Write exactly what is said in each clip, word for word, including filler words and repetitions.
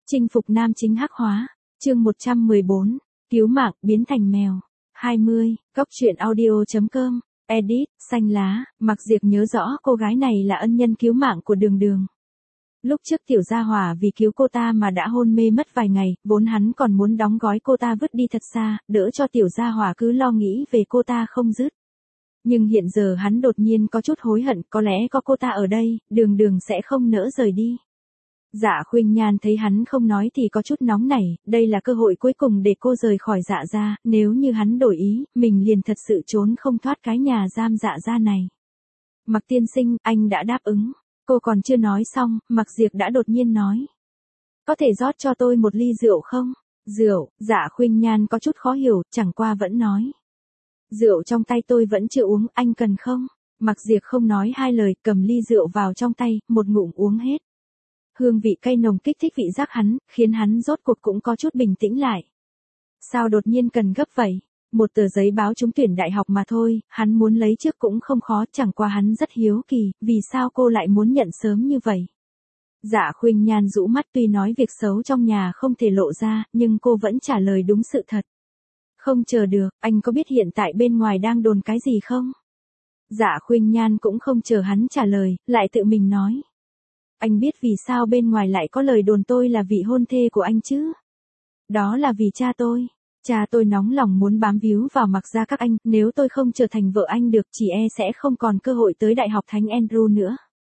Chinh phục nam chính hắc hóa. Chương một trăm mười bốn. Cứu mạng biến thành mèo. hai mươi. Cóc truyện audio chấm com. Edit, xanh lá. Mặc Diệp nhớ rõ cô gái này là ân nhân cứu mạng của Đường Đường. Lúc trước Tiểu Gia Hỏa vì cứu cô ta mà đã hôn mê mất vài ngày, vốn hắn còn muốn đóng gói cô ta vứt đi thật xa, đỡ cho Tiểu Gia Hỏa cứ lo nghĩ về cô ta không dứt. Nhưng hiện giờ hắn đột nhiên có chút hối hận, có lẽ có cô ta ở đây, Đường Đường sẽ không nỡ rời đi. Dạ Khuynh Nhan thấy hắn không nói thì có chút nóng nảy, đây là cơ hội cuối cùng để cô rời khỏi Dạ gia, nếu như hắn đổi ý, mình liền thật sự trốn không thoát cái nhà giam Dạ gia này. Mặc tiên sinh, anh đã đáp ứng. Cô còn chưa nói xong, Mặc Diệp đã đột nhiên nói. Có thể rót cho tôi một ly rượu không? Rượu, Dạ Khuynh Nhan có chút khó hiểu, chẳng qua vẫn nói. Rượu trong tay tôi vẫn chưa uống, anh cần không? Mặc Diệp không nói hai lời, cầm ly rượu vào trong tay, một ngụm uống hết. Hương vị cay nồng kích thích vị giác hắn, khiến hắn rốt cuộc cũng có chút bình tĩnh lại. Sao đột nhiên cần gấp vậy? Một tờ giấy báo trúng tuyển đại học mà thôi, hắn muốn lấy trước cũng không khó, chẳng qua hắn rất hiếu kỳ, vì sao cô lại muốn nhận sớm như vậy? Dạ Khuynh Nhan rũ mắt, tuy nói việc xấu trong nhà không thể lộ ra, nhưng cô vẫn trả lời đúng sự thật. Không chờ được, anh có biết hiện tại bên ngoài đang đồn cái gì không? Dạ Khuynh Nhan cũng không chờ hắn trả lời, lại tự mình nói. Anh biết vì sao bên ngoài lại có lời đồn tôi là vị hôn thê của anh chứ? Đó là vì cha tôi. Cha tôi nóng lòng muốn bám víu vào Mặc gia các anh, nếu tôi không trở thành vợ anh được chỉ e sẽ không còn cơ hội tới Đại học Thánh Andrew nữa.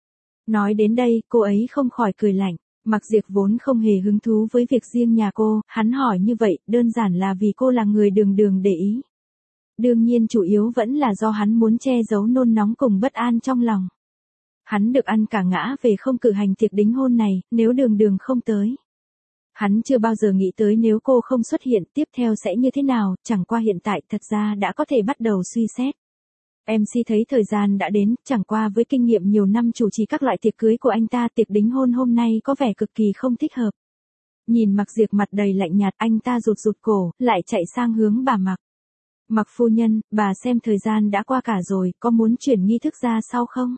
Nói đến đây, cô ấy không khỏi cười lạnh. Mặc Diệp vốn không hề hứng thú với việc riêng nhà cô, hắn hỏi như vậy, đơn giản là vì cô là người Đường Đường để ý. Đương nhiên chủ yếu vẫn là do hắn muốn che giấu nôn nóng cùng bất an trong lòng. Hắn được ăn cả ngã về không cử hành tiệc đính hôn này, nếu Đường Đường không tới. Hắn chưa bao giờ nghĩ tới nếu cô không xuất hiện tiếp theo sẽ như thế nào, chẳng qua hiện tại thật ra đã có thể bắt đầu suy xét. em xê thấy thời gian đã đến, chẳng qua với kinh nghiệm nhiều năm chủ trì các loại tiệc cưới của anh ta, tiệc đính hôn hôm nay có vẻ cực kỳ không thích hợp. Nhìn Mặc Diệp mặt đầy lạnh nhạt, anh ta rụt rụt cổ, lại chạy sang hướng bà Mặc. Mặc phu nhân, bà xem thời gian đã qua cả rồi, có muốn chuyển nghi thức ra sau không?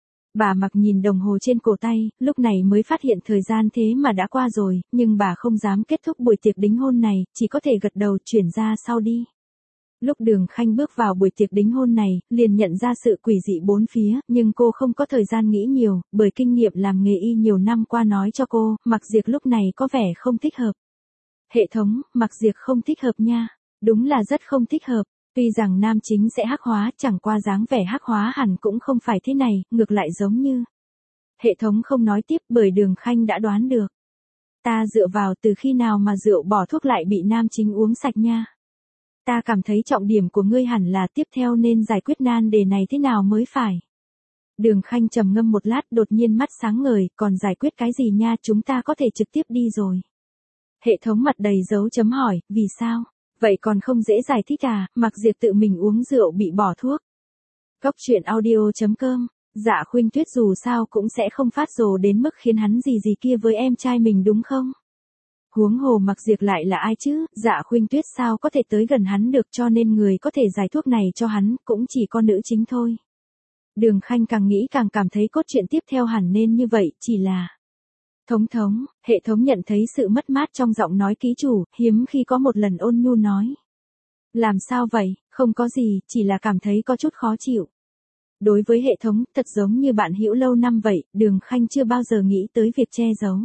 Bà Mặc nhìn đồng hồ trên cổ tay, lúc này mới phát hiện thời gian thế mà đã qua rồi, nhưng bà không dám kết thúc buổi tiệc đính hôn này, chỉ có thể gật đầu chuyển ra sau đi. Lúc Đường Khanh bước vào buổi tiệc đính hôn này, liền nhận ra sự quỷ dị bốn phía, nhưng cô không có thời gian nghĩ nhiều, bởi kinh nghiệm làm nghề y nhiều năm qua nói cho cô, Mặc Diệp lúc này có vẻ không thích hợp. Hệ thống, Mặc Diệp không thích hợp nha. Đúng là rất không thích hợp. Tuy rằng nam chính sẽ hắc hóa, chẳng qua dáng vẻ hắc hóa hẳn cũng không phải thế này, ngược lại giống như. Hệ thống không nói tiếp bởi Đường Khanh đã đoán được. Ta dựa vào từ khi nào mà rượu bỏ thuốc lại bị nam chính uống sạch nha. Ta cảm thấy trọng điểm của ngươi hẳn là tiếp theo nên giải quyết nan đề này thế nào mới phải. Đường Khanh trầm ngâm một lát đột nhiên mắt sáng ngời, còn giải quyết cái gì nha, chúng ta có thể trực tiếp đi rồi. Hệ thống mặt đầy dấu chấm hỏi, vì sao? Vậy còn không dễ giải thích à, Mặc Diệp tự mình uống rượu bị bỏ thuốc. Cóc truyện audio chấm com. Dạ Khuynh Tuyết dù sao cũng sẽ không phát rồ đến mức khiến hắn gì gì kia với em trai mình đúng không? Huống hồ Mặc Diệp lại là ai chứ, Dạ Khuynh Tuyết sao có thể tới gần hắn được, cho nên người có thể giải thuốc này cho hắn cũng chỉ có nữ chính thôi. Đường Khanh càng nghĩ càng cảm thấy cốt truyện tiếp theo hẳn nên như vậy, chỉ là. Thống thống, hệ thống nhận thấy sự mất mát trong giọng nói ký chủ, hiếm khi có một lần ôn nhu nói. Làm sao vậy, không có gì, chỉ là cảm thấy có chút khó chịu. Đối với hệ thống, thật giống như bạn hữu lâu năm vậy, Đường Khanh chưa bao giờ nghĩ tới việc che giấu.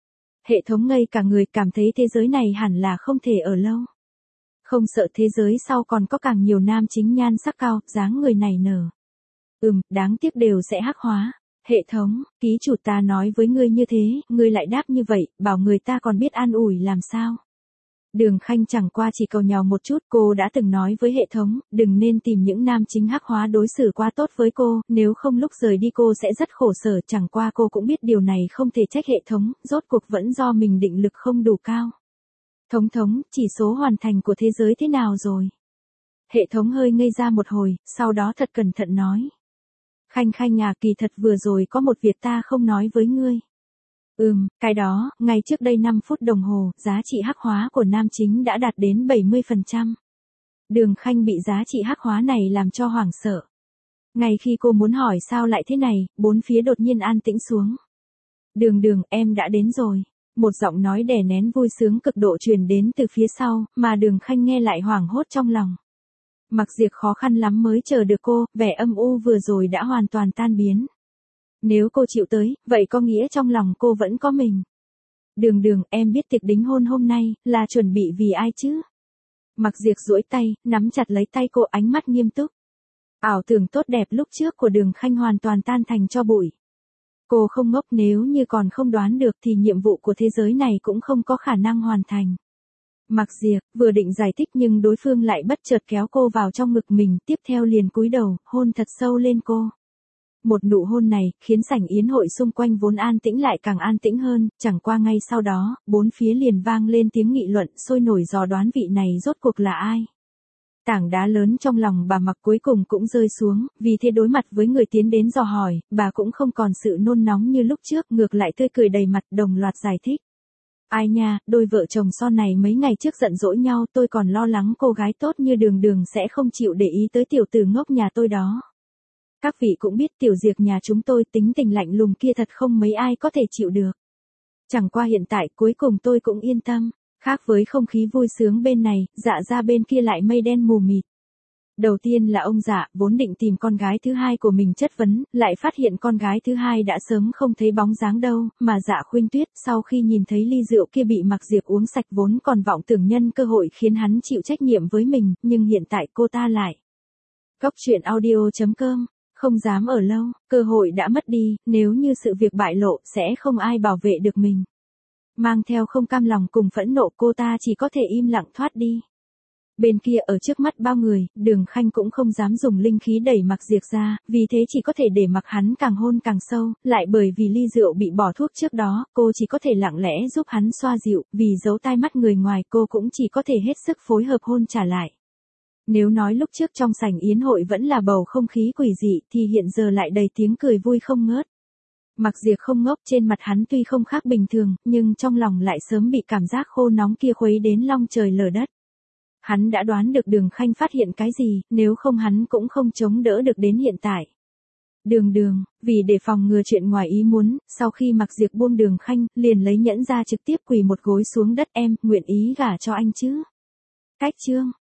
Hệ thống ngây cả người, cảm thấy thế giới này hẳn là không thể ở lâu. Không sợ thế giới sau còn có càng nhiều nam chính nhan sắc cao, dáng người này nở. Ừm, đáng tiếc đều sẽ hắc hóa. Hệ thống, ký chủ ta nói với ngươi như thế, ngươi lại đáp như vậy, bảo người ta còn biết an ủi làm sao. Đường Khanh chẳng qua chỉ cầu nhào một chút, cô đã từng nói với hệ thống, đừng nên tìm những nam chính hắc hóa đối xử quá tốt với cô, nếu không lúc rời đi cô sẽ rất khổ sở, chẳng qua cô cũng biết điều này không thể trách hệ thống, rốt cuộc vẫn do mình định lực không đủ cao. Thống thống, chỉ số hoàn thành của thế giới thế nào rồi? Hệ thống hơi ngây ra một hồi, sau đó thật cẩn thận nói. Khanh Khanh à, kỳ thật vừa rồi có một việc ta không nói với ngươi. Ừm, cái đó, ngay trước đây năm phút đồng hồ, giá trị hắc hóa của nam chính đã đạt đến bảy mươi phần trăm. Đường Khanh bị giá trị hắc hóa này làm cho hoảng sợ. Ngay khi cô muốn hỏi sao lại thế này, bốn phía đột nhiên an tĩnh xuống. Đường Đường, em đã đến rồi. Một giọng nói đè nén vui sướng cực độ truyền đến từ phía sau, mà Đường Khanh nghe lại hoảng hốt trong lòng. Mặc Diệp khó khăn lắm mới chờ được cô, vẻ âm u vừa rồi đã hoàn toàn tan biến. Nếu cô chịu tới, vậy có nghĩa trong lòng cô vẫn có mình. Đường Đường, em biết tiệc đính hôn hôm nay, là chuẩn bị vì ai chứ? Mặc Diệp duỗi tay, nắm chặt lấy tay cô, ánh mắt nghiêm túc. Ảo tưởng tốt đẹp lúc trước của Đường Khanh hoàn toàn tan thành tro bụi. Cô không ngốc, nếu như còn không đoán được thì nhiệm vụ của thế giới này cũng không có khả năng hoàn thành. Mặc Diệp vừa định giải thích nhưng đối phương lại bất chợt kéo cô vào trong ngực mình, tiếp theo liền cúi đầu, hôn thật sâu lên cô. Một nụ hôn này, khiến sảnh yến hội xung quanh vốn an tĩnh lại càng an tĩnh hơn, chẳng qua ngay sau đó, bốn phía liền vang lên tiếng nghị luận sôi nổi dò đoán vị này rốt cuộc là ai. Tảng đá lớn trong lòng bà Mặc cuối cùng cũng rơi xuống, vì thế đối mặt với người tiến đến dò hỏi, bà cũng không còn sự nôn nóng như lúc trước, ngược lại tươi cười đầy mặt, đồng loạt giải thích. Ai nha, đôi vợ chồng son này mấy ngày trước giận dỗi nhau, tôi còn lo lắng cô gái tốt như Đường Đường sẽ không chịu để ý tới tiểu tử ngốc nhà tôi đó. Các vị cũng biết tiểu Diệp nhà chúng tôi tính tình lạnh lùng kia thật không mấy ai có thể chịu được. Chẳng qua hiện tại cuối cùng tôi cũng yên tâm. Khác với không khí vui sướng bên này, Dạ ra bên kia lại mây đen mù mịt. Đầu tiên là ông Dạ, vốn định tìm con gái thứ hai của mình chất vấn, lại phát hiện con gái thứ hai đã sớm không thấy bóng dáng đâu, mà Dạ Khuynh Tuyết sau khi nhìn thấy ly rượu kia bị Mặc Diệp uống sạch vốn còn vọng tưởng nhân cơ hội khiến hắn chịu trách nhiệm với mình, nhưng hiện tại cô ta lại. Cốc truyện audio chấm com, không dám ở lâu, cơ hội đã mất đi, nếu như sự việc bại lộ sẽ không ai bảo vệ được mình. Mang theo không cam lòng cùng phẫn nộ, cô ta chỉ có thể im lặng thoát đi. Bên kia ở trước mắt bao người, Đường Khanh cũng không dám dùng linh khí đẩy Mặc Diệp ra, vì thế chỉ có thể để mặc hắn càng hôn càng sâu, lại bởi vì ly rượu bị bỏ thuốc trước đó, cô chỉ có thể lặng lẽ giúp hắn xoa dịu, vì giấu tai mắt người ngoài cô cũng chỉ có thể hết sức phối hợp hôn trả lại. Nếu nói lúc trước trong sảnh yến hội vẫn là bầu không khí quỷ dị thì hiện giờ lại đầy tiếng cười vui không ngớt. Mặc Diệp không ngốc, trên mặt hắn tuy không khác bình thường, nhưng trong lòng lại sớm bị cảm giác khô nóng kia khuấy đến long trời lở đất. Hắn đã đoán được Đường Khanh phát hiện cái gì, nếu không hắn cũng không chống đỡ được đến hiện tại. Đường Đường, vì để phòng ngừa chuyện ngoài ý muốn, sau khi Mặc Diệp buông Đường Khanh, liền lấy nhẫn ra trực tiếp quỳ một gối xuống đất, em, nguyện ý gả cho anh chứ? Cách chương.